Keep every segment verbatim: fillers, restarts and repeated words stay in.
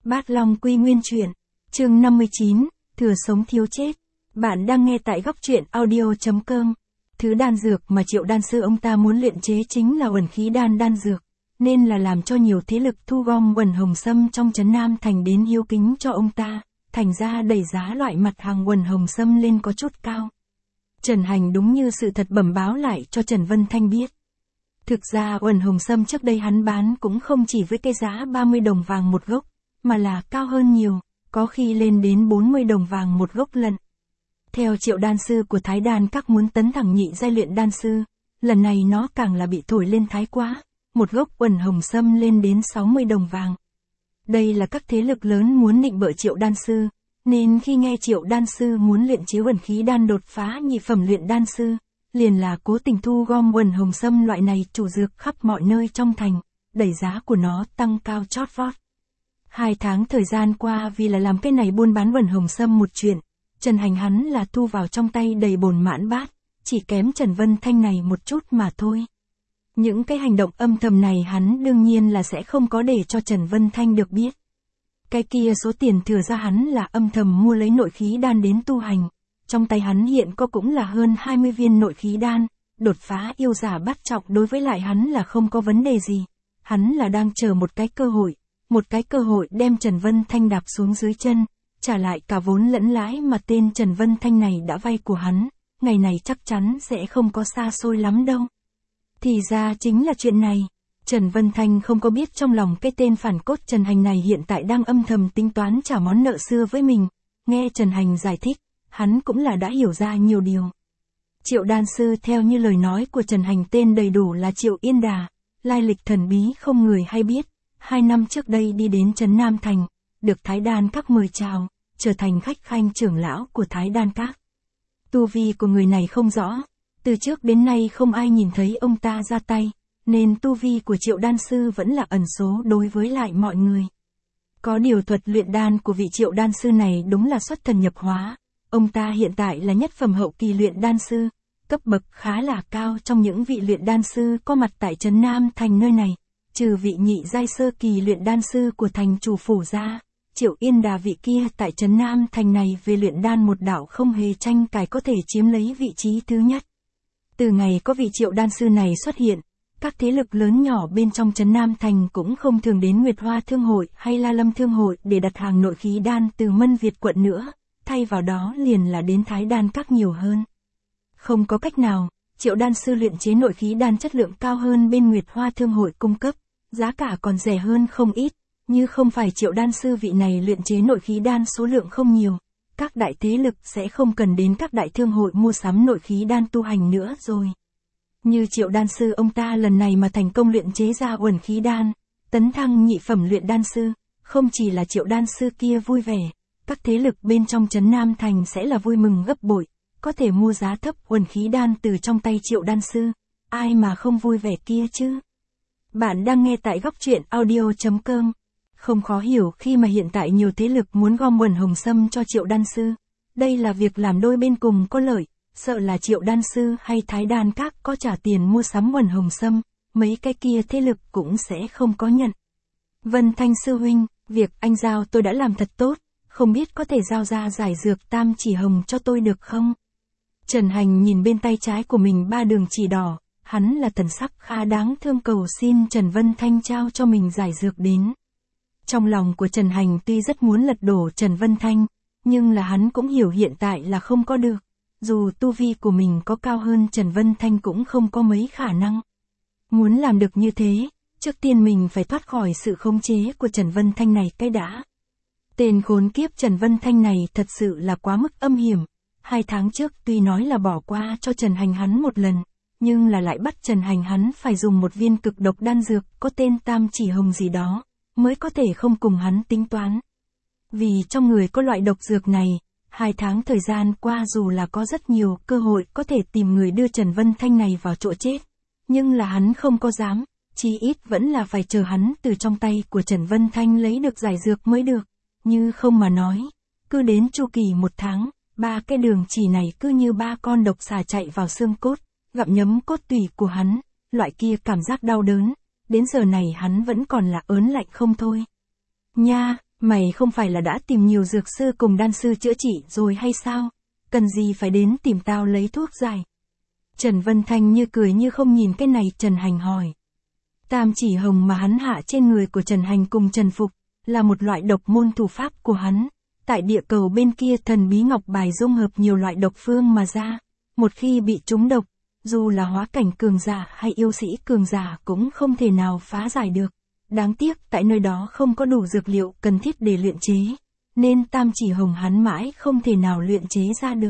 Bát Long Quy Nguyên Truyện, chương năm mươi chín, thừa sống thiếu chết. Bạn đang nghe tại góc truyện audio chấm com. Thứ đan dược mà Triệu đan sư ông ta muốn luyện chế chính là uẩn khí đan đan dược, nên là làm cho nhiều thế lực thu gom uẩn hồng sâm trong trấn Nam Thành đến hiếu kính cho ông ta, thành ra đẩy giá loại mặt hàng uẩn hồng sâm lên có chút cao. Trần Hành đúng như sự thật bẩm báo lại cho Trần Vân Thanh biết. Thực ra uẩn hồng sâm trước đây hắn bán cũng không chỉ với cái giá ba mươi đồng vàng một gốc, mà là cao hơn nhiều, có khi lên đến bốn mươi đồng vàng một gốc lận. Theo Triệu đan sư của Thái Đan Các muốn tấn thẳng nhị giai luyện đan sư, lần này nó càng là bị thổi lên thái quá, một gốc uẩn hồng sâm lên đến sáu mươi đồng vàng. Đây là các thế lực lớn muốn nịnh bợ Triệu đan sư, nên khi nghe Triệu đan sư muốn luyện chế uẩn khí đan đột phá nhị phẩm luyện đan sư, liền là cố tình thu gom uẩn hồng sâm loại này chủ dược khắp mọi nơi trong thành, đẩy giá của nó tăng cao chót vót. Hai tháng thời gian qua vì là làm cái này buôn bán uẩn hồng sâm một chuyện, Trần Hành hắn là thu vào trong tay đầy bồn mãn bát, chỉ kém Trần Vân Thanh này một chút mà thôi. Những cái hành động âm thầm này hắn đương nhiên là sẽ không có để cho Trần Vân Thanh được biết. Cái kia số tiền thừa ra hắn là âm thầm mua lấy nội khí đan đến tu hành, trong tay hắn hiện có cũng là hơn hai mươi viên nội khí đan, đột phá yêu giả bát trọng đối với lại hắn là không có vấn đề gì, hắn là đang chờ một cái cơ hội. Một cái cơ hội đem Trần Vân Thanh đạp xuống dưới chân, trả lại cả vốn lẫn lãi mà tên Trần Vân Thanh này đã vay của hắn, ngày này chắc chắn sẽ không có xa xôi lắm đâu. Thì ra chính là chuyện này, Trần Vân Thanh không có biết trong lòng cái tên phản cốt Trần Hành này hiện tại đang âm thầm tính toán trả món nợ xưa với mình, nghe Trần Hành giải thích, hắn cũng là đã hiểu ra nhiều điều. Triệu đan sư theo như lời nói của Trần Hành tên đầy đủ là Triệu Yên Đà, lai lịch thần bí không người hay biết. Hai năm trước đây đi đến trấn Nam Thành, được Thái Đan Các mời chào, trở thành khách khanh trưởng lão của Thái Đan Các. Tu vi của người này không rõ, từ trước đến nay không ai nhìn thấy ông ta ra tay, nên tu vi của Triệu đan sư vẫn là ẩn số đối với lại mọi người. Có điều thuật luyện đan của vị Triệu đan sư này đúng là xuất thần nhập hóa, ông ta hiện tại là nhất phẩm hậu kỳ luyện đan sư, cấp bậc khá là cao trong những vị luyện đan sư có mặt tại trấn Nam Thành nơi này. Trừ vị nhị giai sơ kỳ luyện đan sư của thành chủ phủ ra, Triệu Yên Đà vị kia tại trấn Nam Thành này về luyện đan một đạo không hề tranh cãi có thể chiếm lấy vị trí thứ nhất. Từ ngày có vị Triệu đan sư này xuất hiện, các thế lực lớn nhỏ bên trong trấn Nam Thành cũng không thường đến Nguyệt Hoa Thương Hội hay La Lâm Thương Hội để đặt hàng nội khí đan từ Mân Việt quận nữa, thay vào đó liền là đến Thái Đan Các nhiều hơn. Không có cách nào, Triệu đan sư luyện chế nội khí đan chất lượng cao hơn bên Nguyệt Hoa Thương Hội cung cấp. Giá cả còn rẻ hơn không ít, như không phải Triệu đan sư vị này luyện chế nội khí đan số lượng không nhiều, các đại thế lực sẽ không cần đến các đại thương hội mua sắm nội khí đan tu hành nữa rồi. Như Triệu đan sư ông ta lần này mà thành công luyện chế ra uẩn khí đan, tấn thăng nhị phẩm luyện đan sư, không chỉ là Triệu đan sư kia vui vẻ, các thế lực bên trong trấn Nam Thành sẽ là vui mừng gấp bội, có thể mua giá thấp uẩn khí đan từ trong tay Triệu đan sư, ai mà không vui vẻ kia chứ. Bạn đang nghe tại góc truyện audio chấm com. Không khó hiểu khi mà hiện tại nhiều thế lực muốn gom uẩn hồng sâm cho Triệu đan sư. Đây là việc làm đôi bên cùng có lợi, sợ là Triệu đan sư hay Thái Đan Các có trả tiền mua sắm uẩn hồng sâm, mấy cái kia thế lực cũng sẽ không có nhận. Vân Thanh sư huynh, việc anh giao tôi đã làm thật tốt, không biết có thể giao ra giải dược tam chỉ hồng cho tôi được không? Trần Hành nhìn bên tay trái của mình ba đường chỉ đỏ. Hắn là thần sắc khá đáng thương cầu xin Trần Vân Thanh trao cho mình giải dược đến. Trong lòng của Trần Hành tuy rất muốn lật đổ Trần Vân Thanh, nhưng là hắn cũng hiểu hiện tại là không có được. Dù tu vi của mình có cao hơn Trần Vân Thanh cũng không có mấy khả năng. Muốn làm được như thế, trước tiên mình phải thoát khỏi sự khống chế của Trần Vân Thanh này cái đã. Tên khốn kiếp Trần Vân Thanh này thật sự là quá mức âm hiểm. Hai tháng trước tuy nói là bỏ qua cho Trần Hành hắn một lần, nhưng là lại bắt Trần Hành hắn phải dùng một viên cực độc đan dược có tên tam chỉ hồng gì đó, mới có thể không cùng hắn tính toán. Vì trong người có loại độc dược này, hai tháng thời gian qua dù là có rất nhiều cơ hội có thể tìm người đưa Trần Vân Thanh này vào chỗ chết, nhưng là hắn không có dám, chí ít vẫn là phải chờ hắn từ trong tay của Trần Vân Thanh lấy được giải dược mới được, như không mà nói, cứ đến chu kỳ một tháng, ba cái đường chỉ này cứ như ba con độc xà chạy vào xương cốt. Gặm nhấm cốt tủy của hắn, loại kia cảm giác đau đớn, đến giờ này hắn vẫn còn là ớn lạnh không thôi. Nha, Mày không phải là đã tìm nhiều dược sư cùng đan sư chữa trị rồi hay sao? Cần gì phải đến tìm tao lấy thuốc giải? Trần Vân Thanh như cười như không nhìn cái này Trần Hành hỏi. Tam chỉ hồng mà hắn hạ trên người của Trần Hành cùng Trần Phục, là một loại độc môn thủ pháp của hắn. Tại địa cầu bên kia thần bí ngọc bài dung hợp nhiều loại độc phương mà ra. Một khi bị trúng độc, dù là hóa cảnh cường giả hay yêu sĩ cường giả cũng không thể nào phá giải được. Đáng tiếc tại nơi đó không có đủ dược liệu cần thiết để luyện chế, nên tam chỉ hồng hắn mãi không thể nào luyện chế ra được.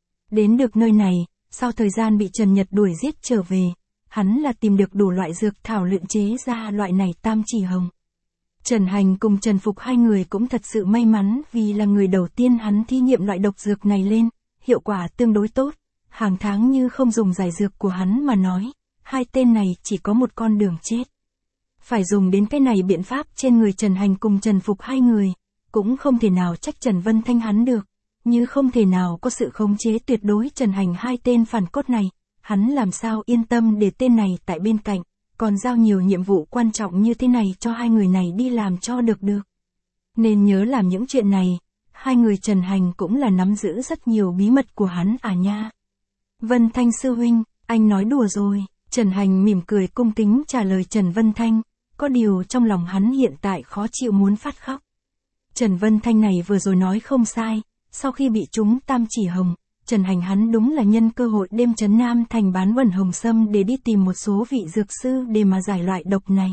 Đến được nơi này, sau thời gian bị Trần Nhật đuổi giết trở về, hắn là tìm được đủ loại dược thảo luyện chế ra loại này tam chỉ hồng. Trần Hành cùng Trần Phục hai người cũng thật sự may mắn vì là người đầu tiên hắn thí nghiệm loại độc dược này lên, hiệu quả tương đối tốt. Hàng tháng như không dùng giải dược của hắn mà nói, hai tên này chỉ có một con đường chết. Phải dùng đến cái này biện pháp trên người Trần Hành cùng Trần Phục hai người, cũng không thể nào trách Trần Vân Thanh hắn được, như không thể nào có sự khống chế tuyệt đối Trần Hành hai tên phản cốt này, hắn làm sao yên tâm để tên này tại bên cạnh, còn giao nhiều nhiệm vụ quan trọng như thế này cho hai người này đi làm cho được được. Nên nhớ làm những chuyện này, hai người Trần Hành cũng là nắm giữ rất nhiều bí mật của hắn à nha. Vân Thanh sư huynh, anh nói đùa rồi. Trần Hành mỉm cười cung kính trả lời Trần Vân Thanh, có điều trong lòng hắn hiện tại khó chịu muốn phát khóc. Trần Vân Thanh này vừa rồi nói không sai, sau khi bị trúng tam chỉ hồng, Trần Hành hắn đúng là nhân cơ hội đêm Trấn Nam thành bán bẩn hồng sâm để đi tìm một số vị dược sư để mà giải loại độc này.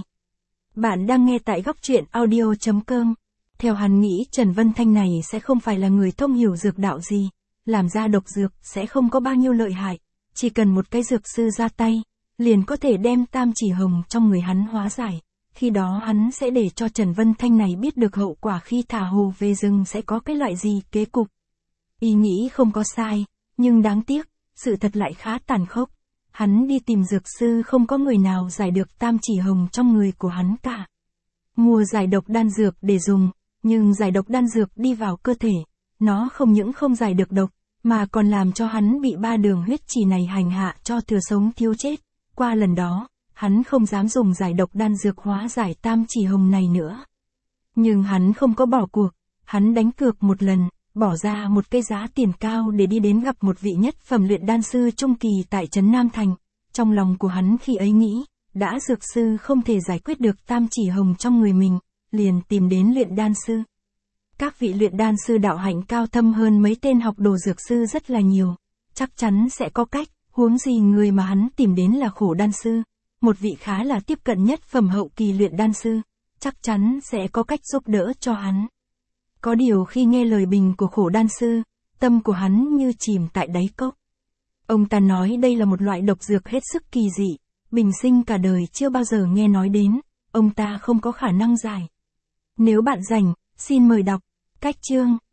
Bạn đang nghe tại góc truyện audio chấm com. Theo hắn nghĩ Trần Vân Thanh này sẽ không phải là người thông hiểu dược đạo gì, làm ra độc dược sẽ không có bao nhiêu lợi hại, chỉ cần một cái dược sư ra tay, liền có thể đem tam chỉ hồng trong người hắn hóa giải. Khi đó hắn sẽ để cho Trần Vân Thanh này biết được hậu quả khi thả hồ về rừng sẽ có cái loại gì kế cục. Ý nghĩ không có sai, nhưng đáng tiếc, sự thật lại khá tàn khốc. Hắn đi tìm dược sư không có người nào giải được tam chỉ hồng trong người của hắn cả. Mua giải độc đan dược để dùng, nhưng giải độc đan dược đi vào cơ thể, nó không những không giải được độc, mà còn làm cho hắn bị ba đường huyết chỉ này hành hạ cho thừa sống thiếu chết. Qua lần đó, hắn không dám dùng giải độc đan dược hóa giải tam chỉ hồng này nữa. Nhưng hắn không có bỏ cuộc, hắn đánh cược một lần, bỏ ra một cái giá tiền cao để đi đến gặp một vị nhất phẩm luyện đan sư trung kỳ tại Trấn Nam Thành. Trong lòng của hắn khi ấy nghĩ, đã dược sư không thể giải quyết được tam chỉ hồng trong người mình, liền tìm đến luyện đan sư. Các vị luyện đan sư đạo hạnh cao thâm hơn mấy tên học đồ dược sư rất là nhiều, chắc chắn sẽ có cách, huống gì người mà hắn tìm đến là Khổ đan sư, một vị khá là tiếp cận nhất phẩm hậu kỳ luyện đan sư, chắc chắn sẽ có cách giúp đỡ cho hắn. Có điều khi nghe lời bình của Khổ đan sư, tâm của hắn như chìm tại đáy cốc. Ông ta nói đây là một loại độc dược hết sức kỳ dị, bình sinh cả đời chưa bao giờ nghe nói đến, ông ta không có khả năng giải. Nếu bạn rảnh, xin mời đọc cách chương